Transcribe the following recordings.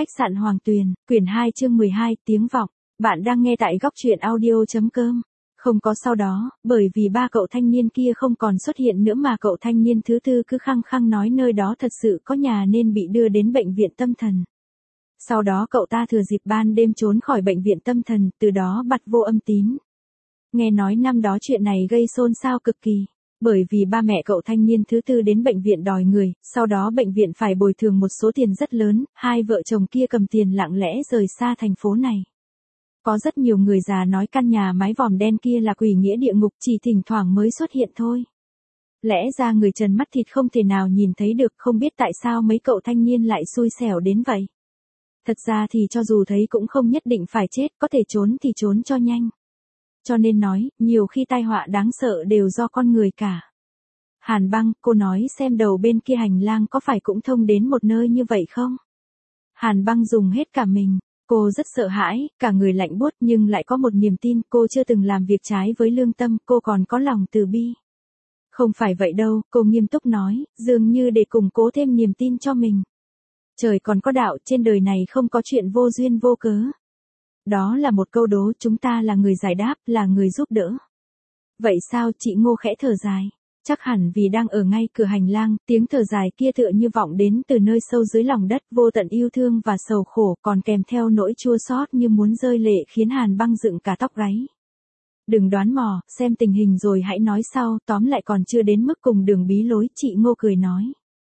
Khách sạn Hoàng Tuyền, quyển 2 chương 12, tiếng vọng. Bạn đang nghe tại góc truyện audio.com. Không có sau đó, bởi vì ba cậu thanh niên kia không còn xuất hiện nữa mà cậu thanh niên thứ tư cứ khăng khăng nói nơi đó thật sự có nhà nên bị đưa đến bệnh viện tâm thần. Sau đó cậu ta thừa dịp ban đêm trốn khỏi bệnh viện tâm thần, từ đó bặt vô âm tín. Nghe nói năm đó chuyện này gây xôn xao cực kỳ. Bởi vì ba mẹ cậu thanh niên thứ tư đến bệnh viện đòi người, sau đó bệnh viện phải bồi thường một số tiền rất lớn, hai vợ chồng kia cầm tiền lặng lẽ rời xa thành phố này. Có rất nhiều người già nói căn nhà mái vòm đen kia là quỷ nghĩa địa ngục, chỉ thỉnh thoảng mới xuất hiện thôi. Lẽ ra người trần mắt thịt không thể nào nhìn thấy được, không biết tại sao mấy cậu thanh niên lại xui xẻo đến vậy. Thật ra thì cho dù thấy cũng không nhất định phải chết, có thể trốn thì trốn cho nhanh. Cho nên nói, nhiều khi tai họa đáng sợ đều do con người cả. Hàn Băng, cô nói xem đầu bên kia hành lang có phải cũng thông đến một nơi như vậy không? Hàn Băng dùng hết cả mình. Cô rất sợ hãi, cả người lạnh buốt nhưng lại có một niềm tin, cô chưa từng làm việc trái với lương tâm, cô còn có lòng từ bi. Không phải vậy đâu, cô nghiêm túc nói, dường như để củng cố thêm niềm tin cho mình. Trời còn có đạo, trên đời này không có chuyện vô duyên vô cớ. Đó là một câu đố, chúng ta là người giải đáp, là người giúp đỡ. Vậy sao, chị Ngô khẽ thở dài. Chắc hẳn vì đang ở ngay cửa hành lang, tiếng thở dài kia tựa như vọng đến từ nơi sâu dưới lòng đất, vô tận yêu thương và sầu khổ, còn kèm theo nỗi chua xót như muốn rơi lệ khiến Hàn Băng dựng cả tóc gáy. Đừng đoán mò, xem tình hình rồi hãy nói sau, tóm lại còn chưa đến mức cùng đường bí lối, chị Ngô cười nói.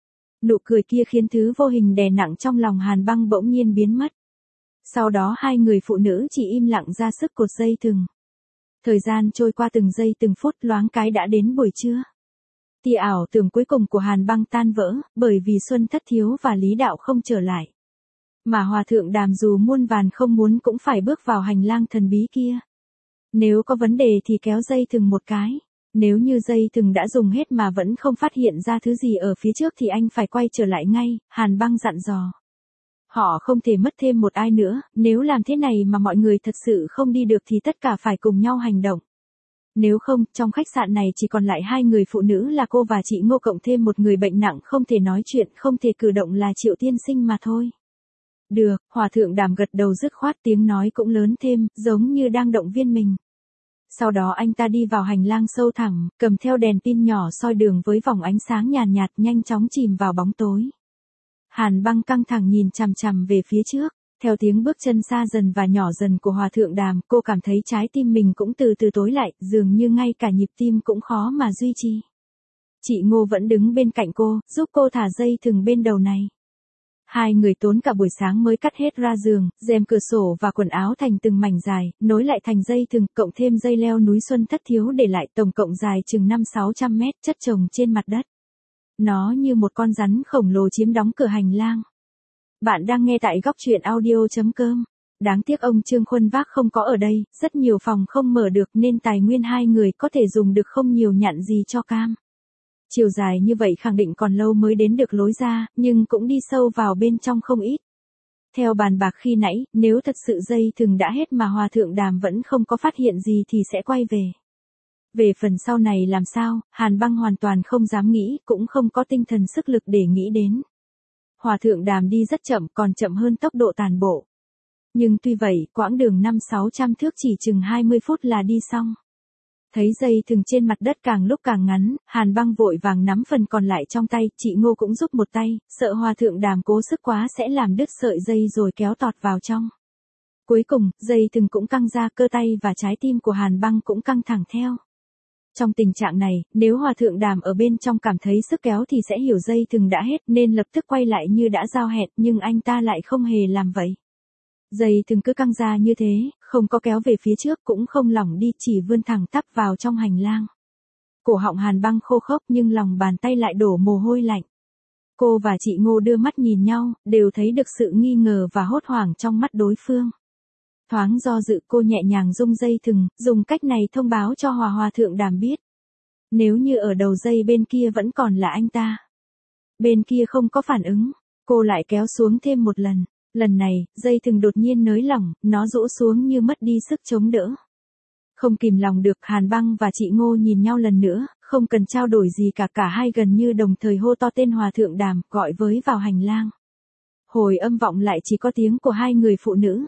Nụ cười kia khiến thứ vô hình đè nặng trong lòng Hàn Băng bỗng nhiên biến mất. Sau đó hai người phụ nữ chỉ im lặng ra sức cột dây thừng. Thời gian trôi qua từng giây từng phút, loáng cái đã đến buổi trưa. Tia ảo tưởng cuối cùng của Hàn Băng tan vỡ, bởi vì Xuân Thất Thiếu và Lý Đạo không trở lại. Mà Hòa Thượng Đàm dù muôn vàn không muốn cũng phải bước vào hành lang thần bí kia. Nếu có vấn đề thì kéo dây thừng một cái. Nếu như dây thừng đã dùng hết mà vẫn không phát hiện ra thứ gì ở phía trước thì anh phải quay trở lại ngay, Hàn Băng dặn dò. Họ không thể mất thêm một ai nữa, nếu làm thế này mà mọi người thật sự không đi được thì tất cả phải cùng nhau hành động. Nếu không, trong khách sạn này chỉ còn lại hai người phụ nữ là cô và chị Ngô cộng thêm một người bệnh nặng không thể nói chuyện, không thể cử động là Triệu tiên sinh mà thôi. Được, Hòa Thượng Đàm gật đầu dứt khoát, tiếng nói cũng lớn thêm, giống như đang động viên mình. Sau đó anh ta đi vào hành lang sâu thẳm, cầm theo đèn pin nhỏ soi đường với vòng ánh sáng nhàn nhạt, nhanh chóng chìm vào bóng tối. Hàn Băng căng thẳng nhìn chằm chằm về phía trước, theo tiếng bước chân xa dần và nhỏ dần của Hòa Thượng Đàm, cô cảm thấy trái tim mình cũng từ từ tối lại, dường như ngay cả nhịp tim cũng khó mà duy trì. Chị Ngô vẫn đứng bên cạnh cô, giúp cô thả dây thừng bên đầu này. Hai người tốn cả buổi sáng mới cắt hết ra giường, rèm cửa sổ và quần áo thành từng mảnh dài, nối lại thành dây thừng, cộng thêm dây leo núi Xuân Thất Thiếu để lại, tổng cộng dài chừng 500-600 mét, chất chồng trên mặt đất. Nó như một con rắn khổng lồ chiếm đóng cửa hành lang. Bạn đang nghe tại góc truyện audio.com. Đáng tiếc ông Trương Khuân Vác không có ở đây, rất nhiều phòng không mở được nên tài nguyên hai người có thể dùng được không nhiều nhặn gì cho cam. Chiều dài như vậy khẳng định còn lâu mới đến được lối ra, nhưng cũng đi sâu vào bên trong không ít. Theo bàn bạc khi nãy, nếu thật sự dây thừng đã hết mà Hòa Thượng Đàm vẫn không có phát hiện gì thì sẽ quay về. Về phần sau này làm sao, Hàn Băng hoàn toàn không dám nghĩ, cũng không có tinh thần sức lực để nghĩ đến. Hòa Thượng Đàm đi rất chậm, còn chậm hơn tốc độ tàn bộ. Nhưng tuy vậy, quãng đường 500-600 thước chỉ chừng 20 phút là đi xong. Thấy dây thừng trên mặt đất càng lúc càng ngắn, Hàn Băng vội vàng nắm phần còn lại trong tay, chị Ngô cũng giúp một tay, sợ Hòa Thượng Đàm cố sức quá sẽ làm đứt sợi dây rồi kéo tọt vào trong. Cuối cùng, dây thừng cũng căng ra, cơ tay và trái tim của Hàn Băng cũng căng thẳng theo. Trong tình trạng này, nếu Hòa Thượng Đàm ở bên trong cảm thấy sức kéo thì sẽ hiểu dây thừng đã hết nên lập tức quay lại như đã giao hẹn, nhưng anh ta lại không hề làm vậy. Dây thừng cứ căng ra như thế, không có kéo về phía trước cũng không lỏng đi, chỉ vươn thẳng tắp vào trong hành lang. Cổ họng Hàn Băng khô khốc nhưng lòng bàn tay lại đổ mồ hôi lạnh. Cô và chị Ngô đưa mắt nhìn nhau, đều thấy được sự nghi ngờ và hốt hoảng trong mắt đối phương. Thoáng do dự, cô nhẹ nhàng rung dây thừng, dùng cách này thông báo cho Hòa Thượng Đàm biết. Nếu như ở đầu dây bên kia vẫn còn là anh ta. Bên kia không có phản ứng, cô lại kéo xuống thêm một lần. Lần này, dây thừng đột nhiên nới lỏng, nó rũ xuống như mất đi sức chống đỡ. Không kìm lòng được, Hàn Băng và chị Ngô nhìn nhau lần nữa, không cần trao đổi gì cả, cả hai gần như đồng thời hô to tên Hòa Thượng Đàm, gọi với vào hành lang. Hồi âm vọng lại chỉ có tiếng của hai người phụ nữ.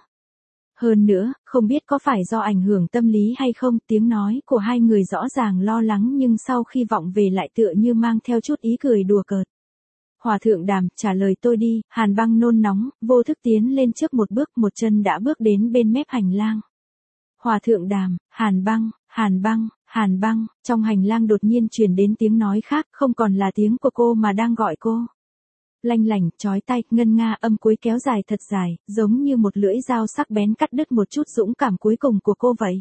Hơn nữa, không biết có phải do ảnh hưởng tâm lý hay không, tiếng nói của hai người rõ ràng lo lắng nhưng sau khi vọng về lại tựa như mang theo chút ý cười đùa cợt. Hòa thượng Đàm, trả lời tôi đi, Hàn Băng nôn nóng, vô thức tiến lên trước một bước, một chân đã bước đến bên mép hành lang. Hòa thượng Đàm, Hàn Băng, Hàn Băng, Hàn Băng, trong hành lang đột nhiên truyền đến tiếng nói khác, không còn là tiếng của cô mà đang gọi cô. Lanh lảnh, chói tai, ngân nga, âm cuối kéo dài thật dài, giống như một lưỡi dao sắc bén cắt đứt một chút dũng cảm cuối cùng của cô vậy.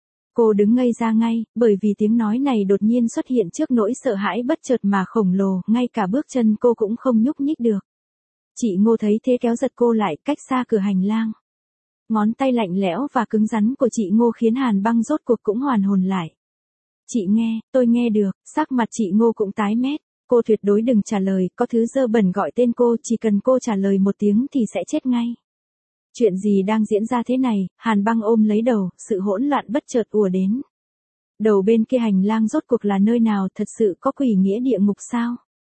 Cô đứng ngây ra ngay, bởi vì tiếng nói này đột nhiên xuất hiện trước nỗi sợ hãi bất chợt mà khổng lồ, ngay cả bước chân cô cũng không nhúc nhích được. Chị Ngô thấy thế kéo giật cô lại, cách xa cửa hành lang. Ngón tay lạnh lẽo và cứng rắn của chị Ngô khiến Hàn Băng rốt cuộc cũng hoàn hồn lại. Chị nghe, tôi nghe được, sắc mặt chị Ngô cũng tái mét. Cô tuyệt đối đừng trả lời, có thứ dơ bẩn gọi tên cô, chỉ cần cô trả lời một tiếng thì sẽ chết ngay. Chuyện gì đang diễn ra thế này, Hàn Băng ôm lấy đầu, sự hỗn loạn bất chợt ùa đến. Đầu bên kia hành lang rốt cuộc là nơi nào, thật sự có quỷ nghĩa địa ngục sao?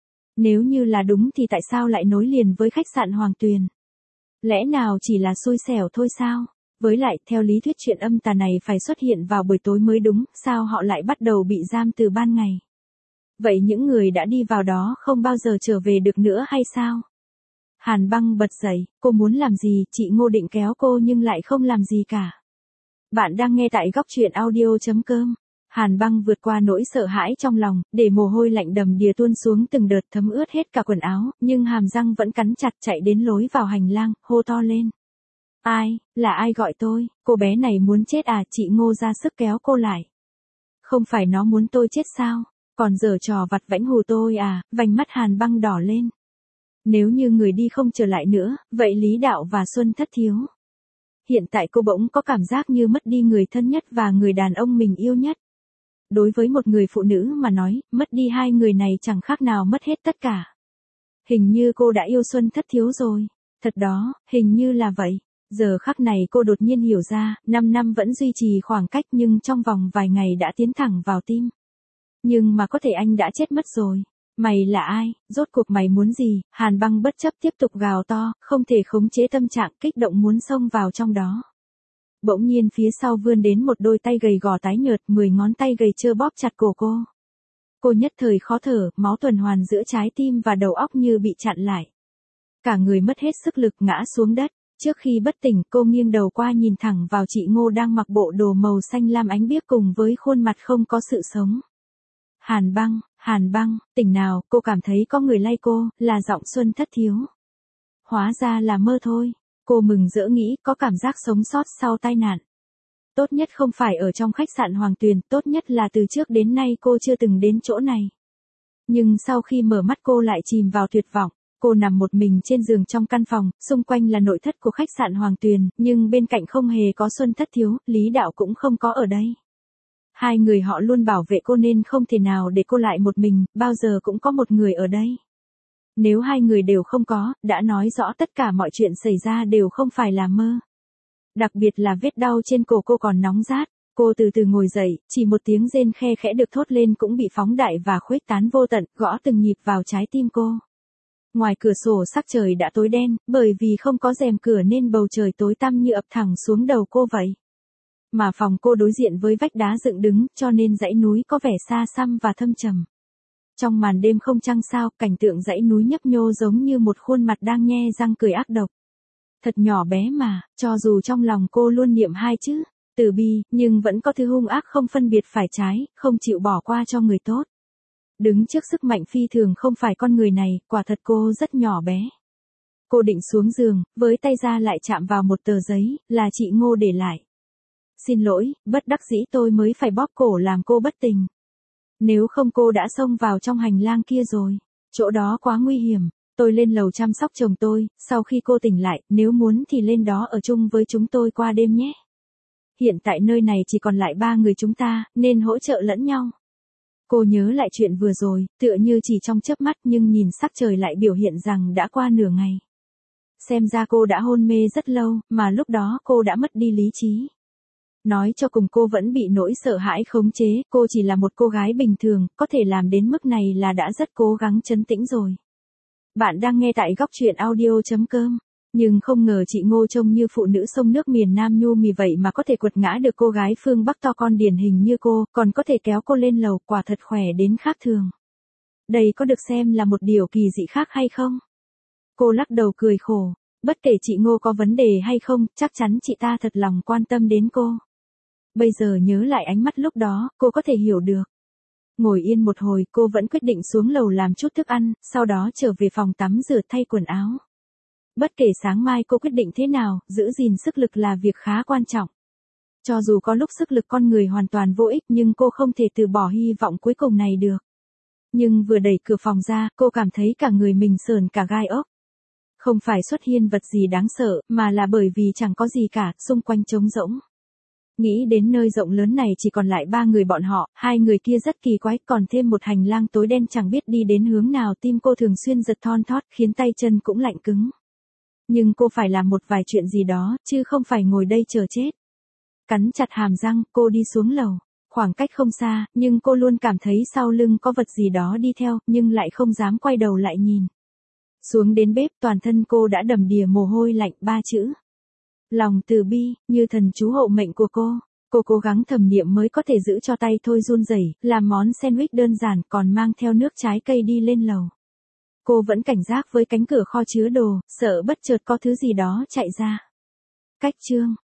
Nếu như là đúng thì tại sao lại nối liền với khách sạn Hoàng Tuyền? Lẽ nào chỉ là xui xẻo thôi sao? Với lại, theo lý thuyết chuyện âm tà này phải xuất hiện vào buổi tối mới đúng, sao họ lại bắt đầu bị giam từ ban ngày? Vậy những người đã đi vào đó không bao giờ trở về được nữa hay sao? Hàn Băng bật dậy, cô muốn làm gì, chị Ngô định kéo cô nhưng lại không làm gì cả. Bạn đang nghe tại góc truyện audio.com. Hàn Băng vượt qua nỗi sợ hãi trong lòng, để mồ hôi lạnh đầm đìa tuôn xuống từng đợt thấm ướt hết cả quần áo, nhưng hàm răng vẫn cắn chặt chạy đến lối vào hành lang, hô to lên. Ai, là ai gọi tôi, cô bé này muốn chết à, chị Ngô ra sức kéo cô lại. Không phải nó muốn tôi chết sao? Còn giở trò vặt vãnh hù tôi à, vành mắt Hàn Băng đỏ lên. Nếu như người đi không trở lại nữa, vậy Lý Đạo và Xuân Thất thiếu. Hiện tại cô bỗng có cảm giác như mất đi người thân nhất và người đàn ông mình yêu nhất. Đối với một người phụ nữ mà nói, mất đi hai người này chẳng khác nào mất hết tất cả. Hình như cô đã yêu Xuân Thất thiếu rồi. Thật đó, hình như là vậy. Giờ khắc này cô đột nhiên hiểu ra, 5 năm vẫn duy trì khoảng cách nhưng trong vòng vài ngày đã tiến thẳng vào tim. Nhưng mà có thể anh đã chết mất rồi. Mày là ai, rốt cuộc mày muốn gì? Hàn Băng bất chấp tiếp tục gào to, không thể khống chế tâm trạng kích động muốn xông vào trong đó. Bỗng nhiên phía sau vươn đến một đôi tay gầy gò tái nhợt, 10 ngón tay gầy trơ bóp chặt cổ cô. Cô nhất thời khó thở, máu tuần hoàn giữa trái tim và đầu óc như bị chặn lại. Cả người mất hết sức lực ngã xuống đất. Trước khi bất tỉnh, cô nghiêng đầu qua nhìn thẳng vào chị Ngô đang mặc bộ đồ màu xanh lam ánh biếc cùng với khuôn mặt không có sự sống. Hàn Băng, tỉnh nào, cô cảm thấy có người lay cô, là giọng Xuân Thất thiếu. Hóa ra là mơ thôi. Cô mừng rỡ nghĩ có cảm giác sống sót sau tai nạn. Tốt nhất không phải ở trong khách sạn Hoàng Tuyền, tốt nhất là từ trước đến nay cô chưa từng đến chỗ này. Nhưng sau khi mở mắt cô lại chìm vào tuyệt vọng. Cô nằm một mình trên giường trong căn phòng, xung quanh là nội thất của khách sạn Hoàng Tuyền, nhưng bên cạnh không hề có Xuân Thất thiếu, Lý Đạo cũng không có ở đây. Hai người họ luôn bảo vệ cô nên không thể nào để cô lại một mình, bao giờ cũng có một người ở đây. Nếu hai người đều không có, đã nói rõ tất cả mọi chuyện xảy ra đều không phải là mơ. Đặc biệt là vết đau trên cổ cô còn nóng rát. Cô từ từ ngồi dậy, chỉ một tiếng rên khe khẽ được thốt lên cũng bị phóng đại và khuếch tán vô tận, gõ từng nhịp vào trái tim cô. Ngoài cửa sổ sắc trời đã tối đen, bởi vì không có rèm cửa nên bầu trời tối tăm như ập thẳng xuống đầu cô vậy. Mà phòng cô đối diện với vách đá dựng đứng, cho nên dãy núi có vẻ xa xăm và thâm trầm. Trong màn đêm không trăng sao, cảnh tượng dãy núi nhấp nhô giống như một khuôn mặt đang nhe răng cười ác độc. Thật nhỏ bé mà, cho dù trong lòng cô luôn niệm hai chữ, từ bi, nhưng vẫn có thứ hung ác không phân biệt phải trái, không chịu bỏ qua cho người tốt. Đứng trước sức mạnh phi thường không phải con người này, quả thật cô rất nhỏ bé. Cô định xuống giường, với tay ra lại chạm vào một tờ giấy, là chị Ngô để lại. Xin lỗi, bất đắc dĩ tôi mới phải bóp cổ làm cô bất tỉnh. Nếu không cô đã xông vào trong hành lang kia rồi. Chỗ đó quá nguy hiểm. Tôi lên lầu chăm sóc chồng tôi, sau khi cô tỉnh lại, nếu muốn thì lên đó ở chung với chúng tôi qua đêm nhé. Hiện tại nơi này chỉ còn lại 3 người chúng ta, nên hỗ trợ lẫn nhau. Cô nhớ lại chuyện vừa rồi, tựa như chỉ trong chớp mắt nhưng nhìn sắc trời lại biểu hiện rằng đã qua nửa ngày. Xem ra cô đã hôn mê rất lâu, mà lúc đó cô đã mất đi lý trí. Nói cho cùng cô vẫn bị nỗi sợ hãi khống chế, cô chỉ là một cô gái bình thường, có thể làm đến mức này là đã rất cố gắng trấn tĩnh rồi. Bạn đang nghe tại góc truyện audio.com. Nhưng không ngờ chị Ngô trông như phụ nữ sông nước miền Nam nhu mì vậy mà có thể quật ngã được cô gái phương Bắc to con điển hình như cô, còn có thể kéo cô lên lầu, quả thật khỏe đến khác thường. Đây có được xem là một điều kỳ dị khác hay không? Cô lắc đầu cười khổ. Bất kể chị Ngô có vấn đề hay không, chắc chắn chị ta thật lòng quan tâm đến cô. Bây giờ nhớ lại ánh mắt lúc đó, cô có thể hiểu được. Ngồi yên một hồi, cô vẫn quyết định xuống lầu làm chút thức ăn, sau đó trở về phòng tắm rửa thay quần áo. Bất kể sáng mai cô quyết định thế nào, giữ gìn sức lực là việc khá quan trọng. Cho dù có lúc sức lực con người hoàn toàn vô ích nhưng cô không thể từ bỏ hy vọng cuối cùng này được. Nhưng vừa đẩy cửa phòng ra, cô cảm thấy cả người mình sởn cả gai ốc. Không phải xuất hiện vật gì đáng sợ, mà là bởi vì chẳng có gì cả, xung quanh trống rỗng. Nghĩ đến nơi rộng lớn này chỉ còn lại 3 người bọn họ, 2 người kia rất kỳ quái, còn thêm một hành lang tối đen chẳng biết đi đến hướng nào, tim cô thường xuyên giật thon thót, khiến tay chân cũng lạnh cứng. Nhưng cô phải làm một vài chuyện gì đó, chứ không phải ngồi đây chờ chết. Cắn chặt hàm răng, cô đi xuống lầu. Khoảng cách không xa, nhưng cô luôn cảm thấy sau lưng có vật gì đó đi theo, nhưng lại không dám quay đầu lại nhìn. Xuống đến bếp, toàn thân cô đã đầm đìa mồ hôi lạnh, 3 chữ. Lòng từ bi, như thần chú hộ mệnh của cô. Cô cố gắng thầm niệm mới có thể giữ cho tay thôi run rẩy, làm món sandwich đơn giản còn mang theo nước trái cây đi lên lầu. Cô vẫn cảnh giác với cánh cửa kho chứa đồ, sợ bất chợt có thứ gì đó chạy ra. Cách chương